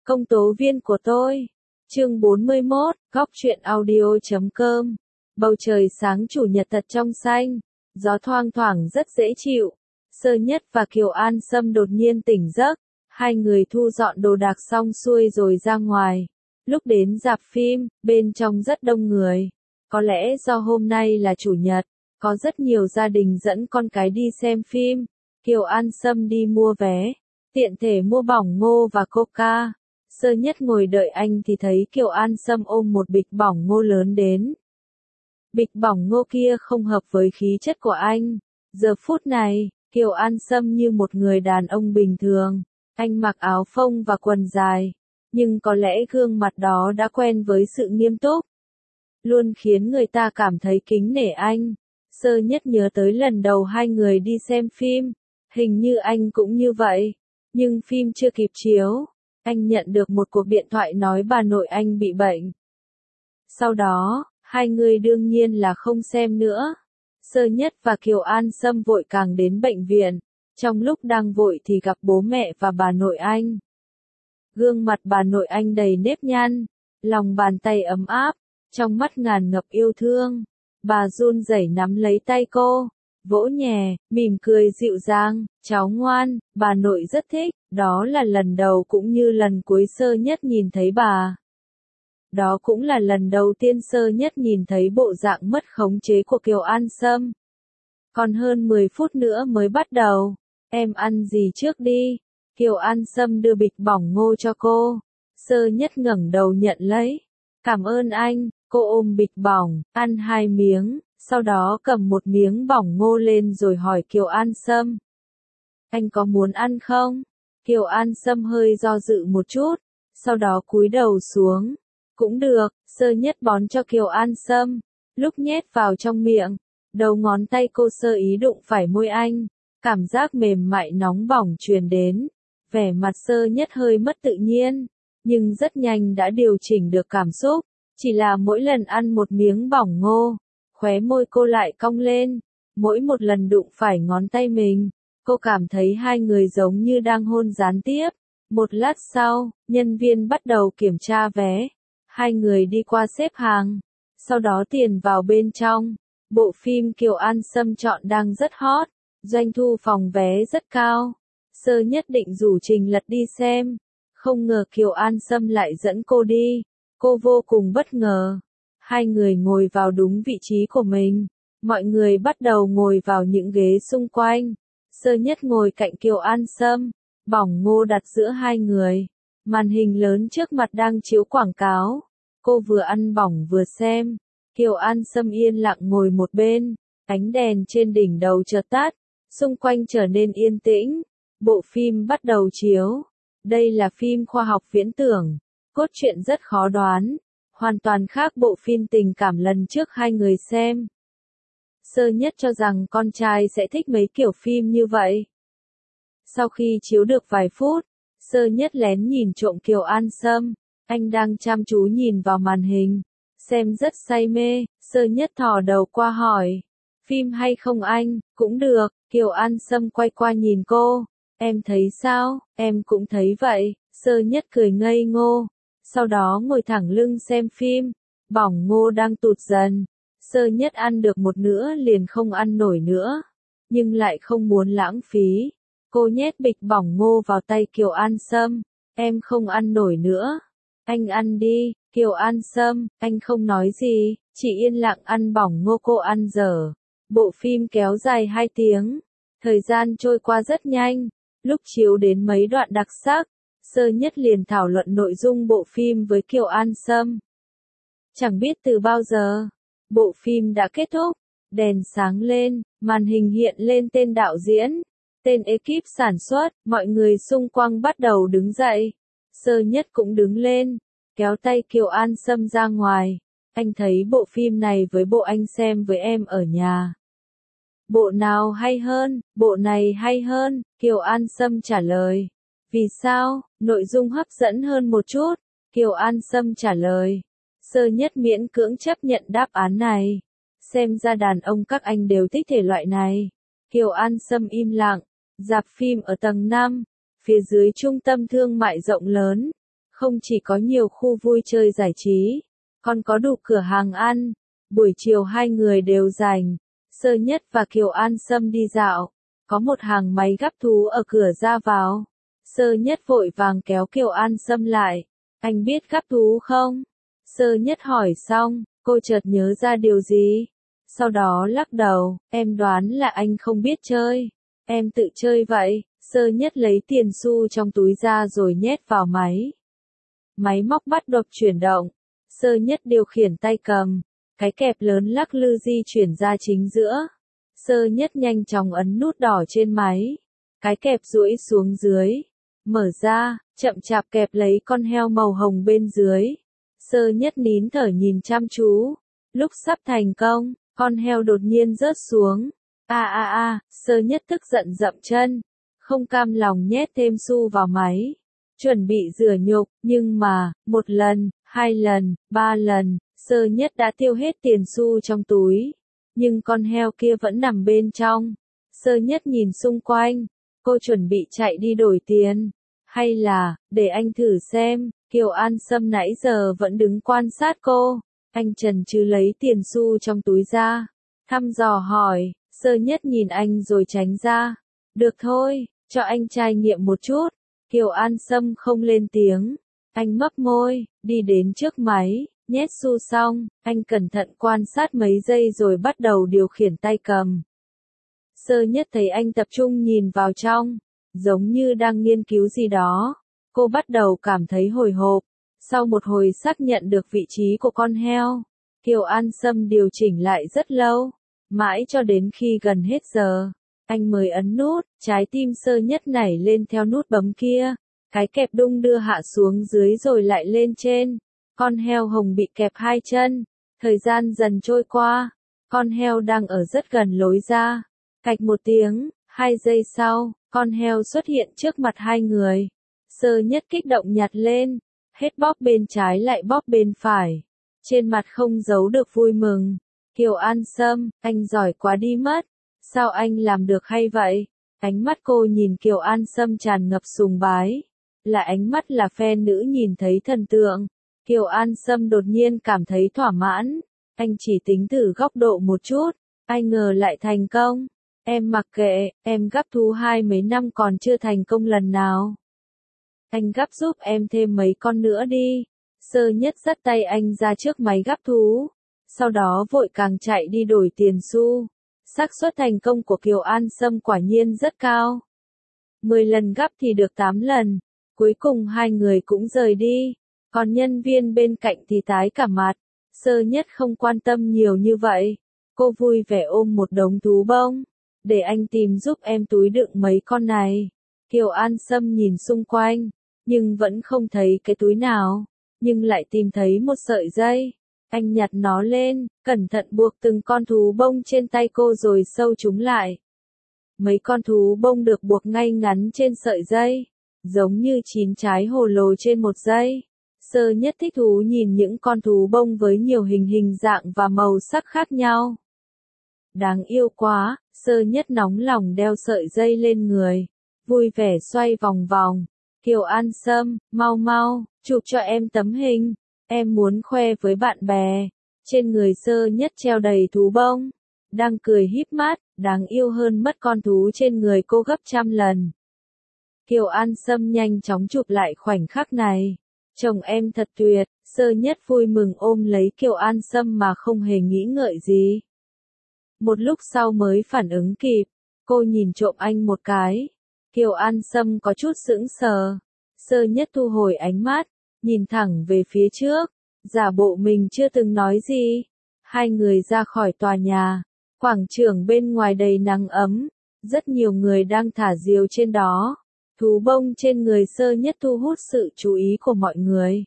Công tố viên của tôi. Chương 41, góc truyện audio.com. Bầu trời sáng chủ nhật thật trong xanh, gió thoang thoảng rất dễ chịu. Sơ Nhất và Kiều An Sâm đột nhiên tỉnh giấc, hai người thu dọn đồ đạc xong xuôi rồi ra ngoài. Lúc đến rạp phim, bên trong rất đông người. Có lẽ do hôm nay là chủ nhật, có rất nhiều gia đình dẫn con cái đi xem phim. Kiều An Sâm đi mua vé, tiện thể mua bỏng ngô và coca. Sơ Nhất ngồi đợi anh thì thấy Kiều An Sâm ôm một bịch bỏng ngô lớn đến. Bịch bỏng ngô kia không hợp với khí chất của anh. Giờ phút này, Kiều An Sâm như một người đàn ông bình thường. Anh mặc áo phông và quần dài, nhưng có lẽ gương mặt đó đã quen với sự nghiêm túc, luôn khiến người ta cảm thấy kính nể anh. Sơ Nhất nhớ tới lần đầu hai người đi xem phim, hình như anh cũng như vậy, nhưng phim chưa kịp chiếu. Anh nhận được một cuộc điện thoại nói bà nội anh bị bệnh. Sau đó, hai người đương nhiên là không xem nữa. Sơ Nhất và Kiều An Sâm vội càng đến bệnh viện. Trong lúc đang vội thì gặp bố mẹ và bà nội anh. Gương mặt bà nội anh đầy nếp nhăn, lòng bàn tay ấm áp, trong mắt ngàn ngập yêu thương. Bà run rẩy nắm lấy tay cô, vỗ nhẹ, mỉm cười dịu dàng, cháu ngoan, bà nội rất thích. Đó là lần đầu cũng như lần cuối Sơ Nhất nhìn thấy bà. Đó cũng là lần đầu tiên Sơ Nhất nhìn thấy bộ dạng mất khống chế của Kiều An Sâm. Còn hơn 10 phút nữa mới bắt đầu. Em ăn gì trước đi? Kiều An Sâm đưa bịch bỏng ngô cho cô. Sơ Nhất ngẩng đầu nhận lấy. Cảm ơn anh. Cô ôm bịch bỏng, ăn 2 miếng, sau đó cầm một miếng bỏng ngô lên rồi hỏi Kiều An Sâm. Anh có muốn ăn không? Kiều An Sâm hơi do dự một chút, sau đó cúi đầu xuống. Cũng được. Sơ Nhất bón cho Kiều An Sâm, lúc nhét vào trong miệng, đầu ngón tay cô sơ ý đụng phải môi anh, cảm giác mềm mại nóng bỏng truyền đến. Vẻ mặt Sơ Nhất hơi mất tự nhiên, nhưng rất nhanh đã điều chỉnh được cảm xúc. Chỉ là mỗi lần ăn một miếng bỏng ngô, khóe môi cô lại cong lên. Mỗi một lần đụng phải ngón tay mình, cô cảm thấy hai người giống như đang hôn gián tiếp. Một lát sau, nhân viên bắt đầu kiểm tra vé. Hai người đi qua xếp hàng, sau đó tiền vào bên trong. Bộ phim Kiều An Sâm chọn đang rất hot, doanh thu phòng vé rất cao. Sơ Nhất định rủ Trình Lật đi xem, không ngờ Kiều An Sâm lại dẫn cô đi. Cô vô cùng bất ngờ. Hai người ngồi vào đúng vị trí của mình. Mọi người bắt đầu ngồi vào những ghế xung quanh. Sơ Nhất ngồi cạnh Kiều An Sâm, bỏng ngô đặt giữa hai người. Màn hình lớn trước mặt đang chiếu quảng cáo. Cô vừa ăn bỏng vừa xem. Kiều An Sâm yên lặng ngồi một bên. Ánh đèn trên đỉnh đầu chợt tắt, xung quanh trở nên yên tĩnh. Bộ phim bắt đầu chiếu. Đây là phim khoa học viễn tưởng. Cốt truyện rất khó đoán, hoàn toàn khác bộ phim tình cảm lần trước hai người xem. Sơ Nhất cho rằng con trai sẽ thích mấy kiểu phim như vậy. Sau khi chiếu được vài phút, Sơ Nhất lén nhìn trộm Kiều An Sâm, anh đang chăm chú nhìn vào màn hình, xem rất say mê. Sơ Nhất thò đầu qua hỏi, phim hay không anh? Cũng được. Kiều An Sâm quay qua nhìn cô, em thấy sao? Em cũng thấy vậy. Sơ Nhất cười ngây ngô. Sau đó ngồi thẳng lưng xem phim. Bỏng ngô đang tụt dần. Sơ Nhất ăn được một nửa liền không ăn nổi nữa, nhưng lại không muốn lãng phí. Cô nhét bịch bỏng ngô vào tay Kiều An Sâm. Em không ăn nổi nữa. Anh ăn đi. Kiều An Sâm, anh không nói gì, chỉ yên lặng ăn bỏng ngô cô ăn dở. Bộ phim kéo dài 2 tiếng. Thời gian trôi qua rất nhanh. Lúc chiếu đến mấy đoạn đặc sắc, Sơ Nhất liền thảo luận nội dung bộ phim với Kiều An Sâm. Chẳng biết từ bao giờ, bộ phim đã kết thúc, đèn sáng lên, màn hình hiện lên tên đạo diễn, tên ekip sản xuất, mọi người xung quanh bắt đầu đứng dậy. Sơ Nhất cũng đứng lên, kéo tay Kiều An Sâm ra ngoài. Anh thấy bộ phim này với bộ anh xem với em ở nhà. Bộ nào hay hơn? Bộ này hay hơn, Kiều An Sâm trả lời. Vì sao? Nội dung hấp dẫn hơn một chút. Kiều An Sâm trả lời. Sơ Nhất miễn cưỡng chấp nhận đáp án này. Xem ra đàn ông các anh đều thích thể loại này. Kiều An Sâm im lặng. Rạp phim ở tầng 5, phía dưới trung tâm thương mại rộng lớn. Không chỉ có nhiều khu vui chơi giải trí, còn có đủ cửa hàng ăn. Buổi chiều hai người đều rảnh. Sơ Nhất và Kiều An Sâm đi dạo. Có một hàng máy gắp thú ở cửa ra vào. Sơ Nhất vội vàng kéo Kiều An Sâm lại. Anh biết gắp thú không? Sơ Nhất hỏi xong, cô chợt nhớ ra điều gì. Sau đó lắc đầu, em đoán là anh không biết chơi. Em tự chơi vậy. Sơ Nhất lấy tiền xu trong túi ra rồi nhét vào máy. Máy móc bắt đầu chuyển động. Sơ Nhất điều khiển tay cầm. Cái kẹp lớn lắc lư di chuyển ra chính giữa. Sơ Nhất nhanh chóng ấn nút đỏ trên máy. Cái kẹp duỗi xuống dưới. Mở ra, chậm chạp kẹp lấy con heo màu hồng bên dưới. Sơ Nhất nín thở nhìn chăm chú. Lúc sắp thành công, con heo đột nhiên rớt xuống. Sơ Nhất tức giận dậm chân. Không cam lòng nhét thêm xu vào máy. Chuẩn bị rửa nhục, nhưng mà, một lần, hai lần, ba lần, Sơ Nhất đã tiêu hết tiền xu trong túi. Nhưng con heo kia vẫn nằm bên trong. Sơ Nhất nhìn xung quanh. Cô chuẩn bị chạy đi đổi tiền. Hay là, để anh thử xem. Kiều An Sâm nãy giờ vẫn đứng quan sát cô. Anh chần chừ lấy tiền xu trong túi ra. Thăm dò hỏi. Sơ Nhất nhìn anh rồi tránh ra. Được thôi, cho anh trải nghiệm một chút. Kiều An Sâm không lên tiếng. Anh mấp môi, đi đến trước máy, nhét xu xong, anh cẩn thận quan sát mấy giây rồi bắt đầu điều khiển tay cầm. Sơ Nhất thấy anh tập trung nhìn vào trong, giống như đang nghiên cứu gì đó. Cô bắt đầu cảm thấy hồi hộp. Sau một hồi xác nhận được vị trí của con heo, Kiều An Sâm điều chỉnh lại rất lâu, mãi cho đến khi gần hết giờ. Anh mới ấn nút, trái tim Sơ Nhất nảy lên theo nút bấm kia. Cái kẹp đung đưa hạ xuống dưới rồi lại lên trên. Con heo hồng bị kẹp hai chân. Thời gian dần trôi qua. Con heo đang ở rất gần lối ra. Cạch một tiếng, 2 giây sau, con heo xuất hiện trước mặt hai người. Sơ Nhất kích động nhặt lên. Hết bóp bên trái lại bóp bên phải. Trên mặt không giấu được vui mừng. Kiều An Sâm, anh giỏi quá đi mất. Sao anh làm được hay vậy? Ánh mắt cô nhìn Kiều An Sâm tràn ngập sùng bái. Là ánh mắt là fan nữ nhìn thấy thần tượng. Kiều An Sâm đột nhiên cảm thấy thỏa mãn. Anh chỉ tính thử góc độ một chút. Ai ngờ lại thành công. Em mặc kệ, em gắp thú 20 mấy năm còn chưa thành công lần nào. Anh gắp giúp em thêm mấy con nữa đi. Sơ Nhất dắt tay anh ra trước máy gắp thú. Sau đó vội càng chạy đi đổi tiền xu. Xác suất thành công của Kiều An Sâm quả nhiên rất cao. 10 lần gắp thì được 8 lần. Cuối cùng hai người cũng rời đi. Còn nhân viên bên cạnh thì tái cả mặt. Sơ Nhất không quan tâm nhiều như vậy. Cô vui vẻ ôm một đống thú bông. Để anh tìm giúp em túi đựng mấy con này. Kiều An Sâm nhìn xung quanh. Nhưng vẫn không thấy cái túi nào. Nhưng lại tìm thấy một sợi dây. Anh nhặt nó lên, cẩn thận buộc từng con thú bông trên tay cô rồi sâu chúng lại. Mấy con thú bông được buộc ngay ngắn trên sợi dây. Giống như 9 trái hồ lô trên một dây. Sơ Nhất thích thú nhìn những con thú bông với nhiều hình dạng và màu sắc khác nhau. Đáng yêu quá, Sơ Nhất nóng lòng đeo sợi dây lên người. Vui vẻ xoay vòng vòng. Kiều An Sâm, mau mau, chụp cho em tấm hình. Em muốn khoe với bạn bè. Trên người Sơ Nhất treo đầy thú bông. Đang cười híp mắt, đáng yêu hơn mất con thú trên người cô gấp trăm lần. Kiều An Sâm nhanh chóng chụp lại khoảnh khắc này. Chồng em thật tuyệt. Sơ Nhất vui mừng ôm lấy Kiều An Sâm mà không hề nghĩ ngợi gì. Một lúc sau mới phản ứng kịp. Cô nhìn trộm anh một cái. Kiều An Sâm có chút sững sờ. Sơ Nhất thu hồi ánh mắt. Nhìn thẳng về phía trước. Giả bộ mình chưa từng nói gì. Hai người ra khỏi tòa nhà. Quảng trường bên ngoài đầy nắng ấm. Rất nhiều người đang thả diều trên đó. Thú bông trên người Sơ Nhất thu hút sự chú ý của mọi người.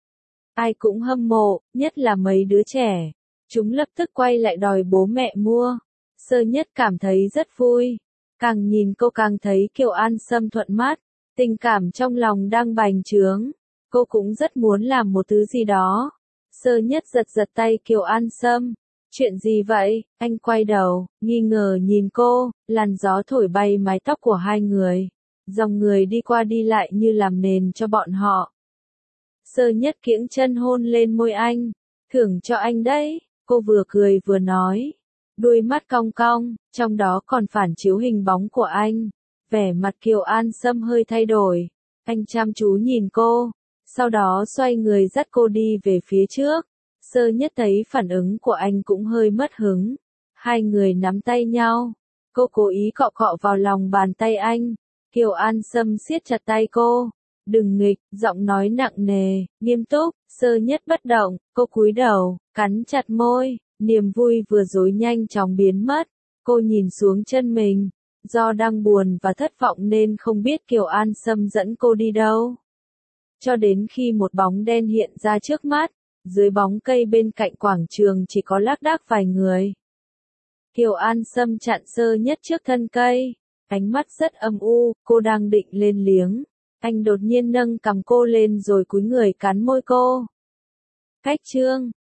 Ai cũng hâm mộ, nhất là mấy đứa trẻ. Chúng lập tức quay lại đòi bố mẹ mua. Sơ Nhất cảm thấy rất vui. Càng nhìn cô càng thấy Kiều An Sâm thuận mắt. Tình cảm trong lòng đang bành trướng. Cô cũng rất muốn làm một thứ gì đó. Sơ Nhất giật giật tay Kiều An Sâm. Chuyện gì vậy? Anh quay đầu, nghi ngờ nhìn cô. Làn gió thổi bay mái tóc của hai người. Dòng người đi qua đi lại như làm nền cho bọn họ. Sơ Nhất kiễng chân hôn lên môi anh. Thưởng cho anh đấy, cô vừa cười vừa nói. Đuôi mắt cong cong, trong đó còn phản chiếu hình bóng của anh. Vẻ mặt Kiều An Sâm hơi thay đổi. Anh chăm chú nhìn cô, sau đó xoay người dắt cô đi về phía trước. Sơ Nhất thấy phản ứng của anh cũng hơi mất hứng. Hai người nắm tay nhau. Cô cố ý cọ cọ vào lòng bàn tay anh. Kiều An Sâm siết chặt tay cô. Đừng nghịch, giọng nói nặng nề, nghiêm túc. Sơ Nhất bất động, cô cúi đầu, cắn chặt môi. Niềm vui vừa rồi nhanh chóng biến mất. Cô nhìn xuống chân mình. Do đang buồn và thất vọng nên không biết Kiều An Sâm dẫn cô đi đâu. Cho đến khi một bóng đen hiện ra trước mắt. Dưới bóng cây bên cạnh quảng trường chỉ có lác đác vài người. Kiều An Sâm chặn Sơ Nhất trước thân cây. Ánh mắt rất âm u, cô đang định lên liếng. Anh đột nhiên nâng cằm cô lên rồi cúi người cắn môi cô. Cách chương